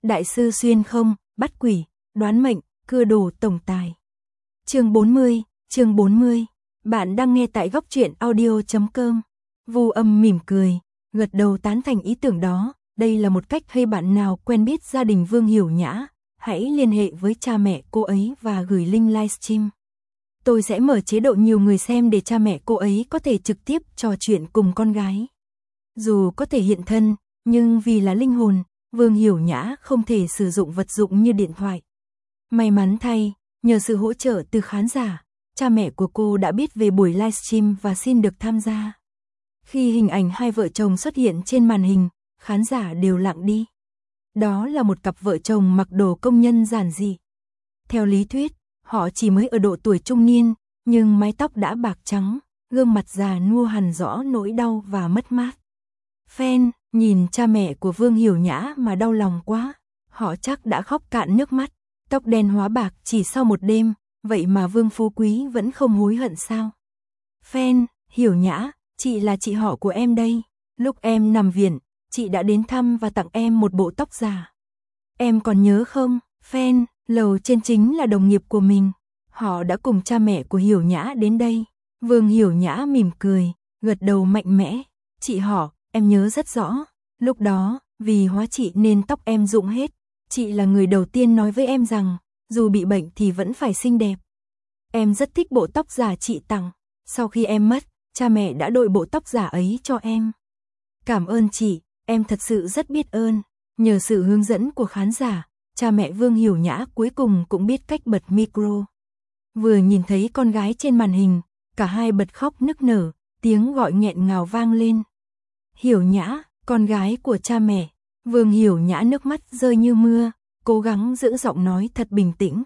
Đại sư xuyên không, bắt quỷ, đoán mệnh, cưa đồ tổng tài. Chương 40. Bạn đang nghe tại góc truyện audio.com. Vu Âm mỉm cười, gật đầu tán thành ý tưởng đó. Đây là một cách hay bạn nào quen biết gia đình Vương Hiểu Nhã, hãy liên hệ với cha mẹ cô ấy và gửi link livestream. Tôi sẽ mở chế độ nhiều người xem để cha mẹ cô ấy có thể trực tiếp trò chuyện cùng con gái. Dù có thể hiện thân, nhưng vì là linh hồn, Vương Hiểu Nhã không thể sử dụng vật dụng như điện thoại. May mắn thay, nhờ sự hỗ trợ từ khán giả, cha mẹ của cô đã biết về buổi livestream và xin được tham gia. Khi hình ảnh hai vợ chồng xuất hiện trên màn hình, khán giả đều lặng đi. Đó là một cặp vợ chồng mặc đồ công nhân giản dị. Theo lý thuyết, họ chỉ mới ở độ tuổi trung niên, nhưng mái tóc đã bạc trắng, gương mặt già nua hằn rõ nỗi đau và mất mát. Fan nhìn cha mẹ của Vương Hiểu Nhã mà đau lòng quá, họ chắc đã khóc cạn nước mắt, tóc đen hóa bạc chỉ sau một đêm, vậy mà Vương Phú Quý vẫn không hối hận sao? Fan, Hiểu Nhã, chị là chị họ của em đây, lúc em nằm viện, chị đã đến thăm và tặng em một bộ tóc giả. Em còn nhớ không? Fan, lầu trên chính là đồng nghiệp của mình, họ đã cùng cha mẹ của Hiểu Nhã đến đây. Vương Hiểu Nhã mỉm cười, gật đầu mạnh mẽ, chị họ, em nhớ rất rõ, lúc đó, vì hóa trị nên tóc em rụng hết, chị là người đầu tiên nói với em rằng, dù bị bệnh thì vẫn phải xinh đẹp. Em rất thích bộ tóc giả chị tặng, sau khi em mất, cha mẹ đã đội bộ tóc giả ấy cho em. Cảm ơn chị, em thật sự rất biết ơn, nhờ sự hướng dẫn của khán giả, cha mẹ Vương Hiểu Nhã cuối cùng cũng biết cách bật micro. Vừa nhìn thấy con gái trên màn hình, cả hai bật khóc nức nở, tiếng gọi nghẹn ngào vang lên. Hiểu Nhã, con gái của cha mẹ. Vương Hiểu Nhã nước mắt rơi như mưa, cố gắng giữ giọng nói thật bình tĩnh.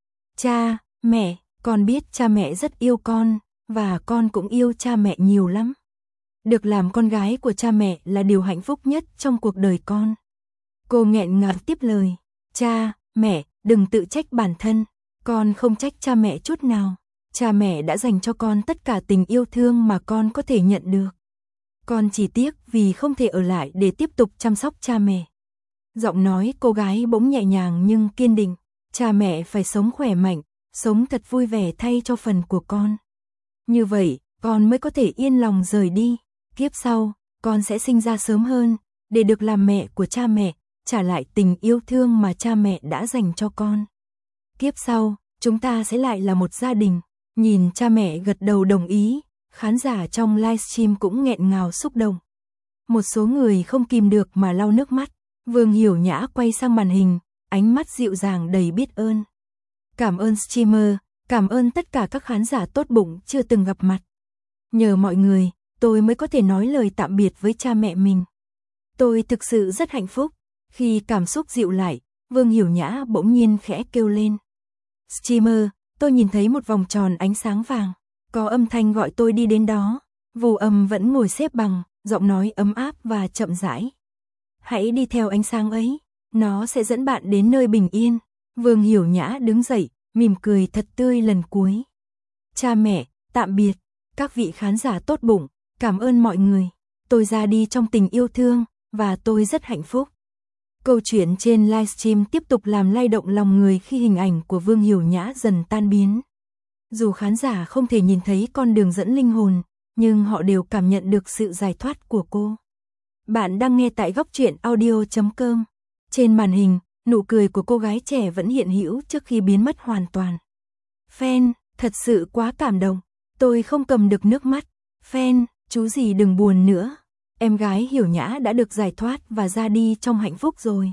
Cha, mẹ, con biết cha mẹ rất yêu con, và con cũng yêu cha mẹ nhiều lắm. Được làm con gái của cha mẹ là điều hạnh phúc nhất trong cuộc đời con. Cô nghẹn ngào tiếp lời. Cha, mẹ, đừng tự trách bản thân, con không trách cha mẹ chút nào. Cha mẹ đã dành cho con tất cả tình yêu thương mà con có thể nhận được. Con chỉ tiếc vì không thể ở lại để tiếp tục chăm sóc cha mẹ. Giọng nói cô gái bỗng nhẹ nhàng nhưng kiên định. Cha mẹ phải sống khỏe mạnh, sống thật vui vẻ thay cho phần của con. Như vậy, con mới có thể yên lòng rời đi. Kiếp sau, con sẽ sinh ra sớm hơn, để được làm mẹ của cha mẹ, trả lại tình yêu thương mà cha mẹ đã dành cho con. Kiếp sau, chúng ta sẽ lại là một gia đình. Nhìn cha mẹ gật đầu đồng ý, khán giả trong livestream cũng nghẹn ngào xúc động. Một số người không kìm được mà lau nước mắt. Vương Hiểu Nhã quay sang màn hình, ánh mắt dịu dàng đầy biết ơn. Cảm ơn streamer, cảm ơn tất cả các khán giả tốt bụng chưa từng gặp mặt. Nhờ mọi người, tôi mới có thể nói lời tạm biệt với cha mẹ mình. Tôi thực sự rất hạnh phúc. Khi cảm xúc dịu lại, Vương Hiểu Nhã bỗng nhiên khẽ kêu lên. Streamer, tôi nhìn thấy một vòng tròn ánh sáng vàng. Có âm thanh gọi tôi đi đến đó. Vu Âm vẫn ngồi xếp bằng, giọng nói ấm áp và chậm rãi. Hãy đi theo ánh sáng ấy, nó sẽ dẫn bạn đến nơi bình yên. Vương Hiểu Nhã đứng dậy, mỉm cười thật tươi lần cuối. Cha mẹ, tạm biệt. Các vị khán giả tốt bụng, cảm ơn mọi người. Tôi ra đi trong tình yêu thương, và tôi rất hạnh phúc. Câu chuyện trên livestream tiếp tục làm lay động lòng người khi hình ảnh của Vương Hiểu Nhã dần tan biến. Dù khán giả không thể nhìn thấy con đường dẫn linh hồn, nhưng họ đều cảm nhận được sự giải thoát của cô. Bạn đang nghe tại góc truyện audio.com. Trên màn hình, nụ cười của cô gái trẻ vẫn hiện hữu trước khi biến mất hoàn toàn. Fan, thật sự quá cảm động. Tôi không cầm được nước mắt. Fan, chú gì đừng buồn nữa. Em gái Hiểu Nhã đã được giải thoát và ra đi trong hạnh phúc rồi.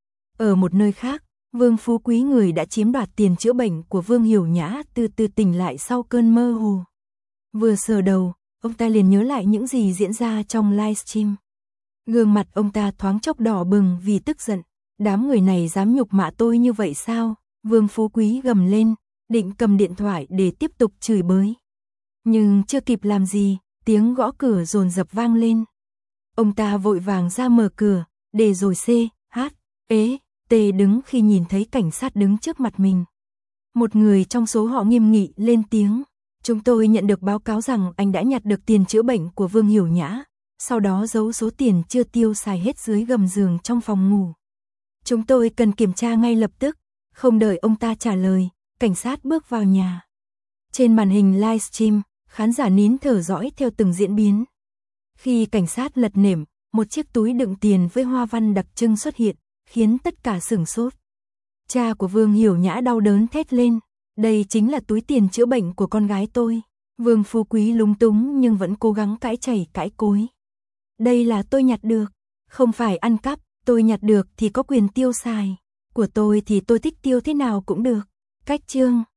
Ở một nơi khác, Vương Phú Quý, người đã chiếm đoạt tiền chữa bệnh của Vương Hiểu Nhã, từ từ tỉnh lại sau cơn mơ hồ. Vừa sờ đầu, ông ta liền nhớ lại những gì diễn ra trong livestream. Gương mặt ông ta thoáng chốc đỏ bừng vì tức giận. Đám người này dám nhục mạ tôi như vậy sao? Vương Phú Quý gầm lên, định cầm điện thoại để tiếp tục chửi bới. Nhưng chưa kịp làm gì, tiếng gõ cửa dồn dập vang lên. Ông ta vội vàng ra mở cửa, để rồi T đứng khi nhìn thấy cảnh sát đứng trước mặt mình. Một người trong số họ nghiêm nghị lên tiếng. Chúng tôi nhận được báo cáo rằng anh đã nhặt được tiền chữa bệnh của Vương Hiểu Nhã, sau đó giấu số tiền chưa tiêu xài hết dưới gầm giường trong phòng ngủ. Chúng tôi cần kiểm tra ngay lập tức. Không đợi ông ta trả lời, cảnh sát bước vào nhà. Trên màn hình livestream, khán giả nín thở dõi theo từng diễn biến. Khi cảnh sát lật nệm, một chiếc túi đựng tiền với hoa văn đặc trưng xuất hiện, khiến tất cả sửng sốt. Cha của Vương Hiểu Nhã đau đớn thét lên, đây chính là túi tiền chữa bệnh của con gái tôi. Vương Phú Quý lúng túng nhưng vẫn cố gắng cãi chảy cãi cối. Đây là tôi nhặt được, không phải ăn cắp, tôi nhặt được thì có quyền tiêu xài. Của tôi thì tôi thích tiêu thế nào cũng được. Cách chương